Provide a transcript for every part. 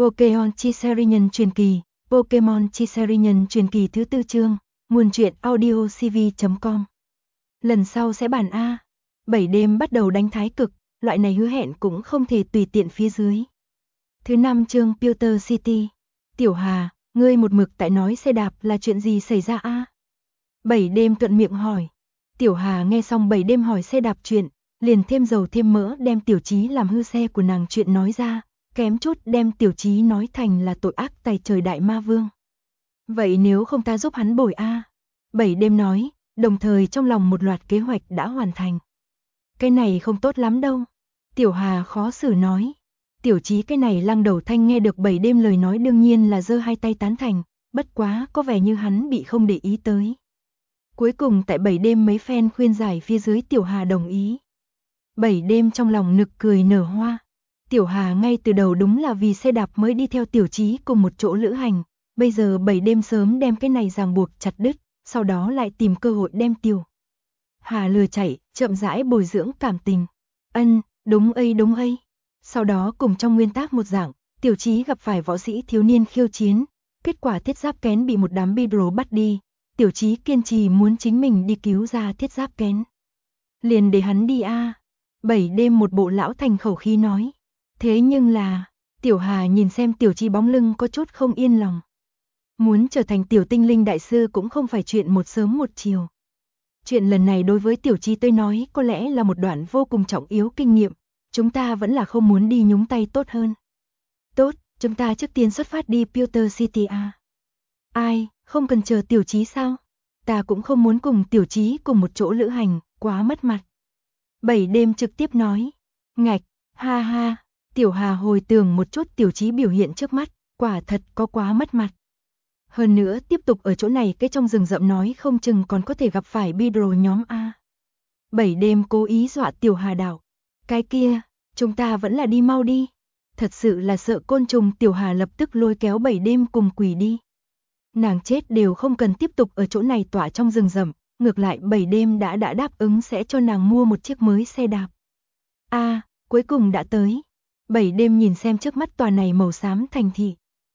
Pokémon Chi Nhân truyền kỳ, Pokémon Chi Nhân truyền kỳ thứ 4 chương, nguồn truyện audiocv.com. Lần sau sẽ bản A. 7 đêm bắt đầu đánh thái cực, loại này hứa hẹn cũng không thể tùy tiện phía dưới. Thứ 5 chương Pewter City. Tiểu Hà, ngươi một mực tại nói xe đạp là chuyện gì xảy ra A? 7 đêm thuận miệng hỏi. Tiểu Hà nghe xong 7 đêm hỏi xe đạp chuyện, liền thêm dầu thêm mỡ đem Tiểu Chí làm hư xe của nàng chuyện nói ra, kém chút đem Tiểu Chí nói thành là tội ác tày trời đại ma vương. Vậy nếu không ta giúp hắn bồi A? 7 đêm nói, đồng thời trong lòng một loạt kế hoạch đã hoàn thành. Cái này không tốt lắm đâu. Tiểu Hà khó xử nói. Tiểu Chí cái này lăng đầu thanh nghe được 7 đêm lời nói đương nhiên là giơ hai tay tán thành, bất quá có vẻ như hắn bị không để ý tới. Cuối cùng tại 7 đêm mấy phen khuyên giải phía dưới Tiểu Hà đồng ý. 7 đêm trong lòng nực cười nở hoa. Tiểu Hà ngay từ đầu đúng là vì xe đạp mới đi theo Tiểu Chí cùng một chỗ lữ hành, bây giờ 7 đêm sớm đem cái này ràng buộc chặt đứt, sau đó lại tìm cơ hội đem Tiểu Hà lừa chạy, chậm rãi bồi dưỡng cảm tình. Đúng ấy. Sau đó cùng trong nguyên tắc một dạng, Tiểu Chí gặp phải võ sĩ thiếu niên khiêu chiến, kết quả thiết giáp kén bị một đám bidro bắt đi, Tiểu Chí kiên trì muốn chính mình đi cứu ra thiết giáp kén. Liền để hắn đi a. 7 đêm một bộ lão thành khẩu khí nói. Thế nhưng là, Tiểu Hà nhìn xem Tiểu Chí bóng lưng có chút không yên lòng. Muốn trở thành tiểu tinh linh đại sư cũng không phải chuyện một sớm một chiều. Chuyện lần này đối với Tiểu Chí tôi nói có lẽ là một đoạn vô cùng trọng yếu kinh nghiệm, chúng ta vẫn là không muốn đi nhúng tay tốt hơn. Tốt, chúng ta trước tiên xuất phát đi Pewter City a. Ai, không cần chờ Tiểu Chí sao? Ta cũng không muốn cùng Tiểu Chí cùng một chỗ lữ hành, quá mất mặt. 7 đêm trực tiếp nói. Ngạch, ha ha, Tiểu Hà hồi tưởng một chút Tiểu Chí biểu hiện trước mắt, quả thật có quá mất mặt. Hơn nữa tiếp tục ở chỗ này cái trong rừng rậm nói không chừng còn có thể gặp phải bidro nhóm A. 7 đêm cố ý dọa Tiểu Hà đảo. Cái kia, chúng ta vẫn là đi mau đi. Thật sự là sợ côn trùng. Tiểu Hà lập tức lôi kéo 7 đêm cùng quỷ đi. Nàng chết đều không cần tiếp tục ở chỗ này tỏa trong rừng rậm, ngược lại 7 đêm đã đáp ứng sẽ cho nàng mua một chiếc mới xe đạp. A, cuối cùng đã tới. 7 đêm nhìn xem trước mắt tòa này màu xám thành thị.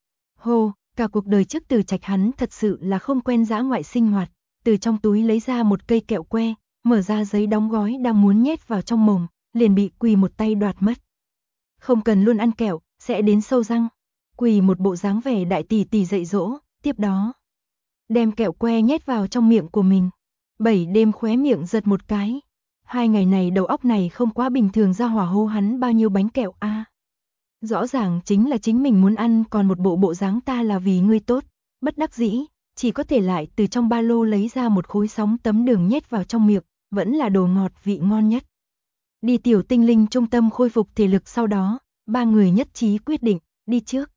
Hô, cả cuộc đời trước Từ Trạch hắn thật sự là không quen dã ngoại sinh hoạt, từ trong túi lấy ra một cây kẹo que, mở ra giấy đóng gói đang muốn nhét vào trong mồm, liền bị Quỳ một tay đoạt mất. Không cần luôn ăn kẹo, sẽ đến sâu răng. Quỳ một bộ dáng vẻ đại tỷ tỷ dạy dỗ, tiếp đó đem kẹo que nhét vào trong miệng của mình. 7 đêm khóe miệng giật một cái. 2 ngày này đầu óc này không quá bình thường, ra hỏa hô hắn bao nhiêu bánh kẹo a. Rõ ràng chính là chính mình muốn ăn, còn một bộ dáng ta là vì ngươi tốt, bất đắc dĩ, chỉ có thể lại từ trong ba lô lấy ra một khối sóng tấm đường nhét vào trong miệng, vẫn là đồ ngọt vị ngon nhất. Đi tiểu tinh linh trung tâm khôi phục thể lực, sau đó, ba người nhất trí quyết định, đi trước.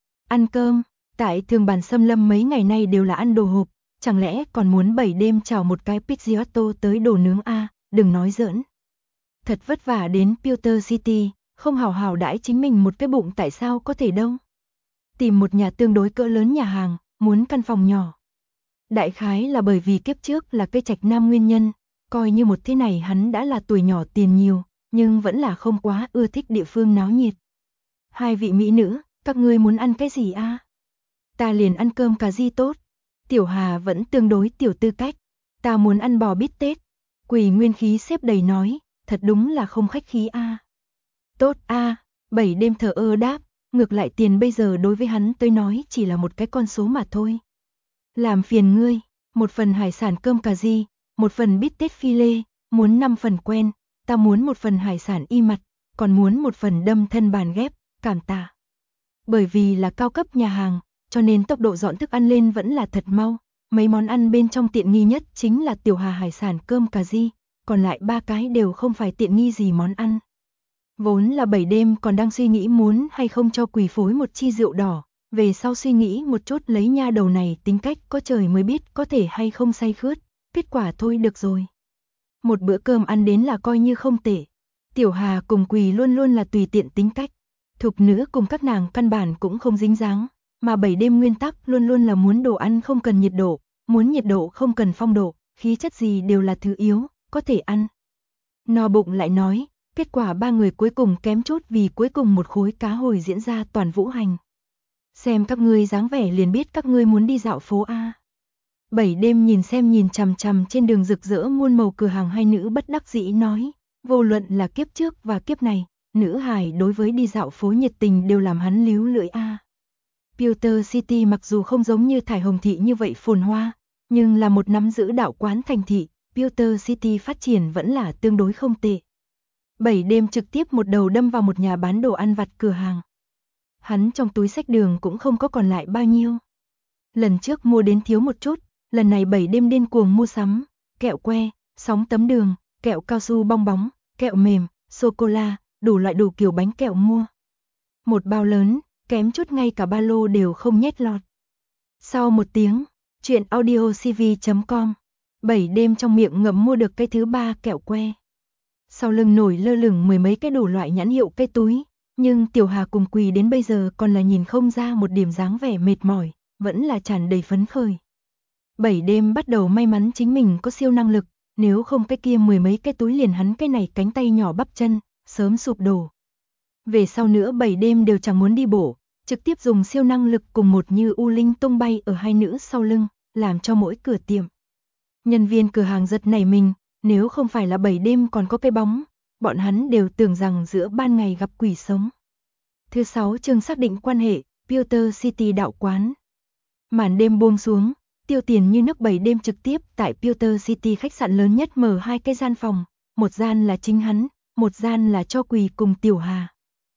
Ăn cơm, tại Thường Bản Xâm Lâm mấy ngày nay đều là ăn đồ hộp, chẳng lẽ còn muốn 7 đêm chào một cái pizziotto tới đồ nướng a, đừng nói giỡn. Thật vất vả đến Pewter City, không hào hào đãi chính mình một cái bụng tại sao có thể đâu. Tìm một nhà tương đối cỡ lớn nhà hàng, muốn căn phòng nhỏ. Đại khái là bởi vì kiếp trước là cây trạch nam nguyên nhân, coi như một thế này hắn đã là tuổi nhỏ tiền nhiều, nhưng vẫn là không quá ưa thích địa phương náo nhiệt. Hai vị mỹ nữ, các ngươi muốn ăn cái gì a? Ta liền ăn cơm cà ri tốt. Tiểu Hà vẫn tương đối tiểu tư cách. Ta muốn ăn bò bít tết. Quỳ nguyên khí xếp đầy nói, thật đúng là không khách khí a. Tốt a. 7 đêm thờ ơ đáp, ngược lại tiền bây giờ đối với hắn tới nói chỉ là một cái con số mà thôi. Làm phiền ngươi, một phần hải sản cơm cà ri, một phần bít tết phi lê, muốn 5 phần quen, ta muốn một phần hải sản y mặt, còn muốn một phần đâm thân bàn ghép, cảm tạ. Bởi vì là cao cấp nhà hàng, cho nên tốc độ dọn thức ăn lên vẫn là thật mau, mấy món ăn bên trong tiện nghi nhất chính là Tiểu Hà hải sản cơm cà ri, còn lại 3 cái đều không phải tiện nghi gì món ăn. Vốn là 7 đêm còn đang suy nghĩ muốn hay không cho Quỳ phối một chi rượu đỏ, về sau suy nghĩ một chút lấy nha đầu này tính cách có trời mới biết có thể hay không say khướt, kết quả thôi được rồi. Một bữa cơm ăn đến là coi như không tệ. Tiểu Hà cùng Quỳ luôn luôn là tùy tiện tính cách, thục nữ cùng các nàng căn bản cũng không dính dáng, mà 7 đêm nguyên tắc luôn luôn là muốn đồ ăn không cần nhiệt độ, muốn nhiệt độ không cần phong độ, khí chất gì đều là thứ yếu, có thể ăn. No bụng lại nói. Kết quả ba người cuối cùng kém chút vì cuối cùng một khối cá hồi diễn ra toàn vũ hành. Xem các ngươi dáng vẻ liền biết các ngươi muốn đi dạo phố a. 7 đêm nhìn chằm chằm trên đường rực rỡ muôn màu cửa hàng hai nữ bất đắc dĩ nói, vô luận là kiếp trước và kiếp này, nữ hài đối với đi dạo phố nhiệt tình đều làm hắn líu lưỡi a. Pewter City mặc dù không giống như Thải Hồng Thị như vậy phồn hoa, nhưng là một nắm giữ đạo quán thành thị, Pewter City phát triển vẫn là tương đối không tệ. 7 đêm trực tiếp một đầu đâm vào một nhà bán đồ ăn vặt cửa hàng. Hắn trong túi xách đường cũng không có còn lại bao nhiêu. Lần trước mua đến thiếu một chút, lần này 7 đêm điên cuồng mua sắm, kẹo que, sóng tấm đường, kẹo cao su bong bóng, kẹo mềm, sô-cô-la, đủ loại đủ kiểu bánh kẹo mua. Một bao lớn, kém chút ngay cả ba lô đều không nhét lọt. Sau một tiếng, chuyện audiocv.com, 7 đêm trong miệng ngậm mua được cái thứ 3 kẹo que. Sau lưng nổi lơ lửng mười mấy cái đủ loại nhãn hiệu cây túi, nhưng Tiểu Hà cùng Quỳ đến bây giờ còn là nhìn không ra một điểm dáng vẻ mệt mỏi, vẫn là tràn đầy phấn khởi. 7 đêm bắt đầu may mắn chính mình có siêu năng lực, nếu không cái kia mười mấy cái túi liền hắn cái này cánh tay nhỏ bắp chân, sớm sụp đổ. Về sau nữa 7 đêm đều chẳng muốn đi bộ, trực tiếp dùng siêu năng lực cùng một như u linh tung bay ở hai nữ sau lưng, làm cho mỗi cửa tiệm. Nhân viên cửa hàng giật nảy mình, nếu không phải là 7 đêm còn có cái bóng, bọn hắn đều tưởng rằng giữa ban ngày gặp quỷ sống. Thứ 6 chương xác định quan hệ, Pewter City đạo quán. Màn đêm buông xuống, tiêu tiền như nước 7 đêm trực tiếp tại Pewter City khách sạn lớn nhất mở hai cái gian phòng, một gian là chính hắn, một gian là cho Quỳ cùng Tiểu Hà.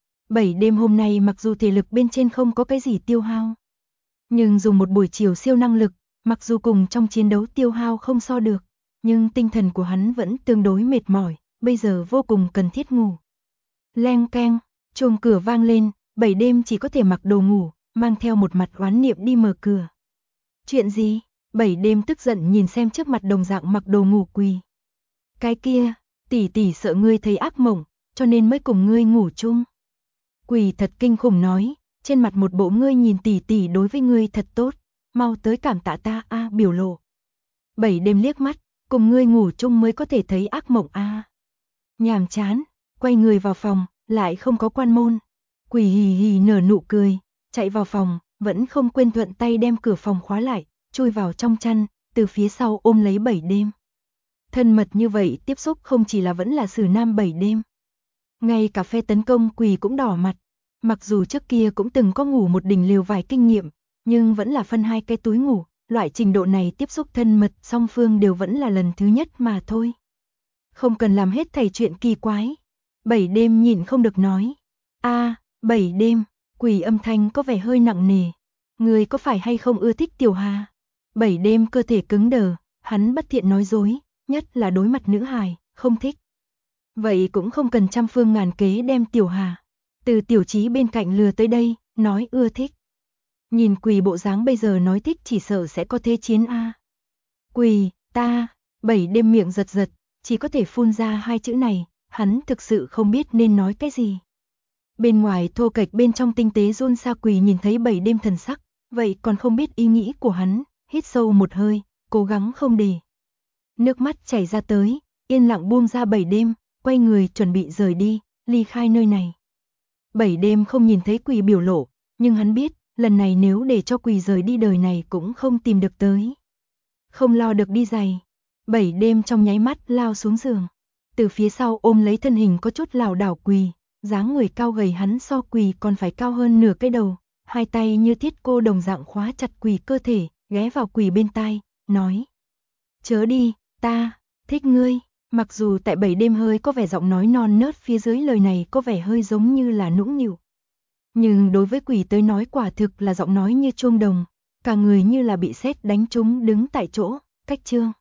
7 đêm hôm nay mặc dù thể lực bên trên không có cái gì tiêu hao, nhưng dùng một buổi chiều siêu năng lực, mặc dù cùng trong chiến đấu tiêu hao không so được, nhưng tinh thần của hắn vẫn tương đối mệt mỏi, bây giờ vô cùng cần thiết ngủ. Leng keng, chuông cửa vang lên, 7 đêm chỉ có thể mặc đồ ngủ, mang theo một mặt oán niệm đi mở cửa. Chuyện gì? 7 đêm tức giận nhìn xem trước mặt đồng dạng mặc đồ ngủ Quỳ. Cái kia, tỷ tỷ sợ ngươi thấy ác mộng, cho nên mới cùng ngươi ngủ chung. Quỳ thật kinh khủng nói, trên mặt một bộ ngươi nhìn tỷ tỷ đối với ngươi thật tốt, mau tới cảm tạ ta a biểu lộ. 7 đêm liếc mắt, cùng ngươi ngủ chung mới có thể thấy ác mộng a. Nhàm chán, quay người vào phòng, lại không có quan môn. Quỳ hì hì nở nụ cười, chạy vào phòng, vẫn không quên thuận tay đem cửa phòng khóa lại, chui vào trong chăn, từ phía sau ôm lấy 7 đêm. Thân mật như vậy tiếp xúc không chỉ là vẫn là xử nam 7 đêm. Ngay cả phe tấn công Quỳ cũng đỏ mặt, mặc dù trước kia cũng từng có ngủ một đỉnh liều vài kinh nghiệm, nhưng vẫn là phân hai cái túi ngủ, loại trình độ này tiếp xúc thân mật song phương đều vẫn là lần thứ nhất mà thôi. Không cần làm hết thảy chuyện kỳ quái. 7 đêm nhịn không được nói. A, 7 đêm, Quỳ âm thanh có vẻ hơi nặng nề. Người có phải hay không ưa thích Tiểu Hà? 7 đêm cơ thể cứng đờ, hắn bất thiện nói dối, nhất là đối mặt nữ hài, không thích. Vậy cũng không cần trăm phương ngàn kế đem Tiểu Hà từ Tiểu Chí bên cạnh lừa tới đây, nói ưa thích. Nhìn Quỳ bộ dáng bây giờ nói thích chỉ sợ sẽ có thế chiến a. Quỳ, ta, 7 đêm miệng giật giật, chỉ có thể phun ra hai chữ này, hắn thực sự không biết nên nói cái gì. Bên ngoài thô kệch bên trong tinh tế run xa Quỳ nhìn thấy 7 đêm thần sắc, vậy còn không biết ý nghĩ của hắn, hít sâu một hơi, cố gắng không để nước mắt chảy ra tới, yên lặng buông ra 7 đêm, quay người chuẩn bị rời đi, ly khai nơi này. 7 đêm không nhìn thấy Quỳ biểu lộ, nhưng hắn biết, lần này nếu để cho Quỳ rời đi đời này cũng không tìm được tới. Không lo được đi giày. 7 đêm trong nháy mắt lao xuống giường. Từ phía sau ôm lấy thân hình có chút lảo đảo Quỳ, dáng người cao gầy hắn so Quỳ còn phải cao hơn nửa cái đầu, hai tay như thiết cô đồng dạng khóa chặt Quỳ cơ thể, ghé vào Quỳ bên tai, nói: "Chớ đi, ta thích ngươi." Mặc dù tại 7 đêm hơi có vẻ giọng nói non nớt phía dưới lời này có vẻ hơi giống như là nũng nịu. Nhưng đối với Quỳ tới nói quả thực là giọng nói như chuông đồng, cả người như là bị sét đánh trúng đứng tại chỗ, cách chương.